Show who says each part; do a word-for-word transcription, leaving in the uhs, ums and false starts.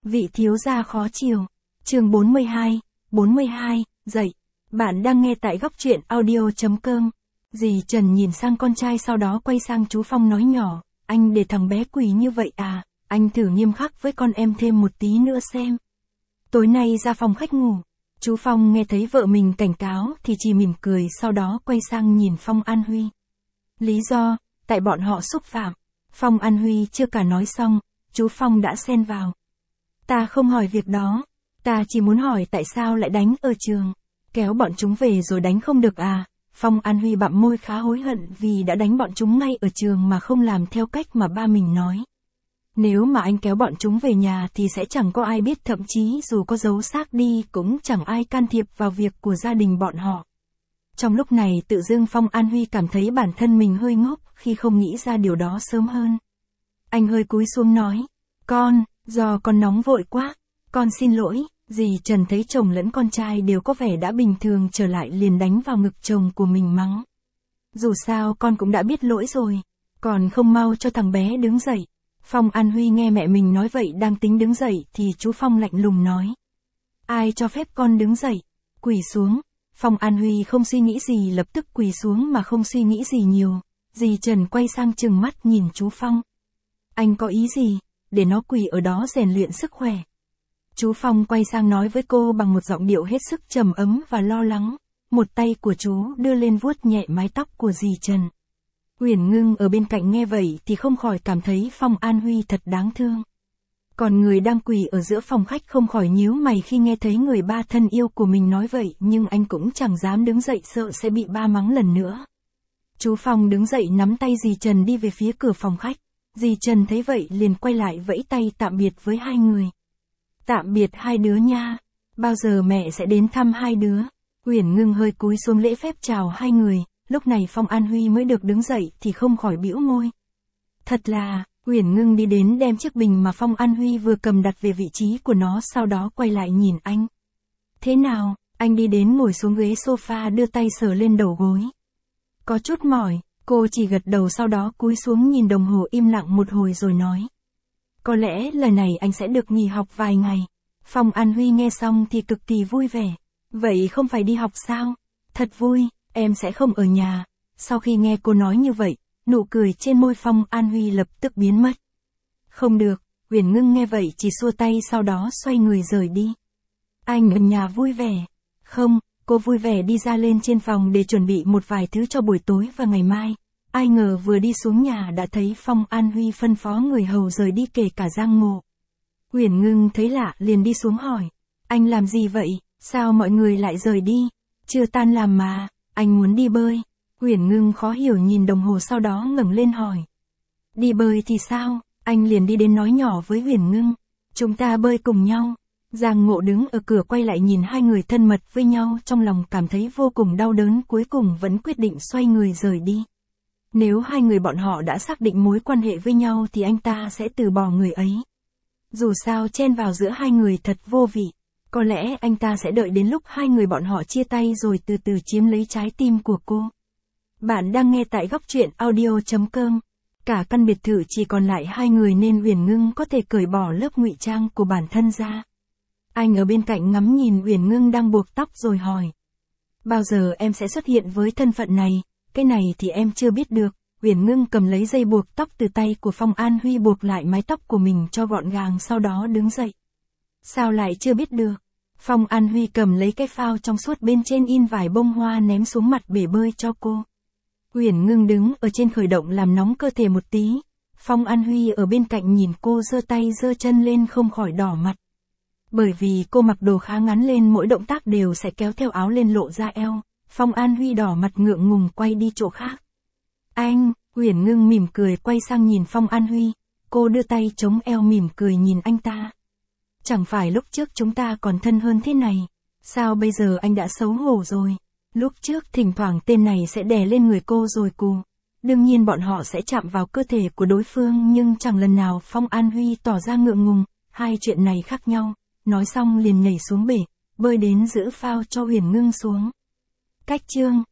Speaker 1: Vị thiếu gia khó chiều. Chương bốn mươi hai, bốn mươi hai, dậy. Bạn đang nghe tại góc truyện audio chấm com. Dì Trần nhìn sang con trai sau đó quay sang chú Phong nói nhỏ, anh để thằng bé quỳ như vậy à, anh thử nghiêm khắc với con em thêm một tí nữa xem. Tối nay ra phòng khách ngủ. Chú Phong nghe thấy vợ mình cảnh cáo thì chỉ mỉm cười sau đó quay sang nhìn Phong An Huy. Lý do, tại bọn họ xúc phạm. Phong An Huy chưa cả nói xong, chú Phong đã xen vào. Ta không hỏi việc đó, ta chỉ muốn hỏi tại sao lại đánh ở trường. Kéo bọn chúng về rồi đánh không được à? Phong An Huy bặm môi khá hối hận vì đã đánh bọn chúng ngay ở trường mà không làm theo cách mà ba mình nói. Nếu mà anh kéo bọn chúng về nhà thì sẽ chẳng có ai biết, thậm chí dù có giấu xác đi cũng chẳng ai can thiệp vào việc của gia đình bọn họ. Trong lúc này tự dưng Phong An Huy cảm thấy bản thân mình hơi ngốc khi không nghĩ ra điều đó sớm hơn. Anh hơi cúi xuống nói, con, do con nóng vội quá, con xin lỗi. Dì Trần thấy chồng lẫn con trai đều có vẻ đã bình thường trở lại liền đánh vào ngực chồng của mình mắng. Dù sao con cũng đã biết lỗi rồi, còn không mau cho thằng bé đứng dậy. Phong An Huy nghe mẹ mình nói vậy đang tính đứng dậy thì chú Phong lạnh lùng nói. Ai cho phép con đứng dậy? Quỳ xuống. Phong An Huy không suy nghĩ gì lập tức quỳ xuống mà không suy nghĩ gì nhiều. Dì Trần quay sang trừng mắt nhìn chú Phong. Anh có ý gì? Để nó quỳ ở đó rèn luyện sức khỏe. Chú Phong quay sang nói với cô bằng một giọng điệu hết sức trầm ấm và lo lắng. Một tay của chú đưa lên vuốt nhẹ mái tóc của dì Trần. Uyển Ngưng ở bên cạnh nghe vậy thì không khỏi cảm thấy Phong An Huy thật đáng thương. Còn người đang quỳ ở giữa phòng khách không khỏi nhíu mày khi nghe thấy người ba thân yêu của mình nói vậy, nhưng anh cũng chẳng dám đứng dậy sợ sẽ bị ba mắng lần nữa. Chú Phong đứng dậy nắm tay dì Trần đi về phía cửa phòng khách. Dì Trần thấy vậy liền quay lại vẫy tay tạm biệt với hai người. Tạm biệt hai đứa nha. Bao giờ mẹ sẽ đến thăm hai đứa? Uyển Ngưng hơi cúi xuống lễ phép chào hai người. Lúc này Phong An Huy mới được đứng dậy thì không khỏi bĩu môi. Thật là, Uyển Ngưng đi đến đem chiếc bình mà Phong An Huy vừa cầm đặt về vị trí của nó sau đó quay lại nhìn anh. Thế nào? Anh đi đến ngồi xuống ghế sofa đưa tay sờ lên đầu gối. Có chút mỏi, cô chỉ gật đầu sau đó cúi xuống nhìn đồng hồ im lặng một hồi rồi nói. Có lẽ lần này anh sẽ được nghỉ học vài ngày. Phong An Huy nghe xong thì cực kỳ vui vẻ. Vậy không phải đi học sao? Thật vui, em sẽ không ở nhà. Sau khi nghe cô nói như vậy, nụ cười trên môi Phong An Huy lập tức biến mất. Không được, Uyển Ngưng nghe vậy chỉ xua tay sau đó xoay người rời đi. Anh ở nhà vui vẻ. Không, cô vui vẻ đi ra lên trên phòng để chuẩn bị một vài thứ cho buổi tối và ngày mai. Ai ngờ vừa đi xuống nhà đã thấy Phong An Huy phân phó người hầu rời đi kể cả Giang Ngộ. Uyển Ngưng thấy lạ liền đi xuống hỏi. Anh làm gì vậy? Sao mọi người lại rời đi? Chưa tan làm mà, anh muốn đi bơi. Uyển Ngưng khó hiểu nhìn đồng hồ sau đó ngẩng lên hỏi. Đi bơi thì sao? Anh liền đi đến nói nhỏ với Uyển Ngưng. Chúng ta bơi cùng nhau. Giang Ngộ đứng ở cửa quay lại nhìn hai người thân mật với nhau trong lòng cảm thấy vô cùng đau đớn cuối cùng vẫn quyết định xoay người rời đi. Nếu hai người bọn họ đã xác định mối quan hệ với nhau thì anh ta sẽ từ bỏ người ấy. Dù sao chen vào giữa hai người thật vô vị. Có lẽ anh ta sẽ đợi đến lúc hai người bọn họ chia tay rồi từ từ chiếm lấy trái tim của cô. Bạn đang nghe tại góc truyện audio chấm com. Cả căn biệt thự chỉ còn lại hai người nên Uyển Ngưng có thể cởi bỏ lớp ngụy trang của bản thân ra. Anh ở bên cạnh ngắm nhìn Uyển Ngưng đang buộc tóc rồi hỏi. Bao giờ em sẽ xuất hiện với thân phận này? Cái này thì em chưa biết được. Uyển Ngưng cầm lấy dây buộc tóc từ tay của Phong An Huy buộc lại mái tóc của mình cho gọn gàng sau đó đứng dậy. Sao lại chưa biết được? Phong An Huy cầm lấy cái phao trong suốt bên trên in vài bông hoa ném xuống mặt bể bơi cho cô. Uyển Ngưng đứng ở trên khởi động làm nóng cơ thể một tí. Phong An Huy ở bên cạnh nhìn cô giơ tay giơ chân lên không khỏi đỏ mặt. Bởi vì cô mặc đồ khá ngắn lên mỗi động tác đều sẽ kéo theo áo lên lộ ra eo. Phong An Huy đỏ mặt ngượng ngùng quay đi chỗ khác. Anh, Uyển Ngưng mỉm cười quay sang nhìn Phong An Huy. Cô đưa tay chống eo mỉm cười nhìn anh ta. Chẳng phải lúc trước chúng ta còn thân hơn thế này. Sao bây giờ anh đã xấu hổ rồi? Lúc trước thỉnh thoảng tên này sẽ đè lên người cô rồi cù. Đương nhiên bọn họ sẽ chạm vào cơ thể của đối phương nhưng chẳng lần nào Phong An Huy tỏ ra ngượng ngùng. Hai chuyện này khác nhau. Nói xong liền nhảy xuống bể, bơi đến giữ phao cho Uyển Ngưng xuống. Cách chương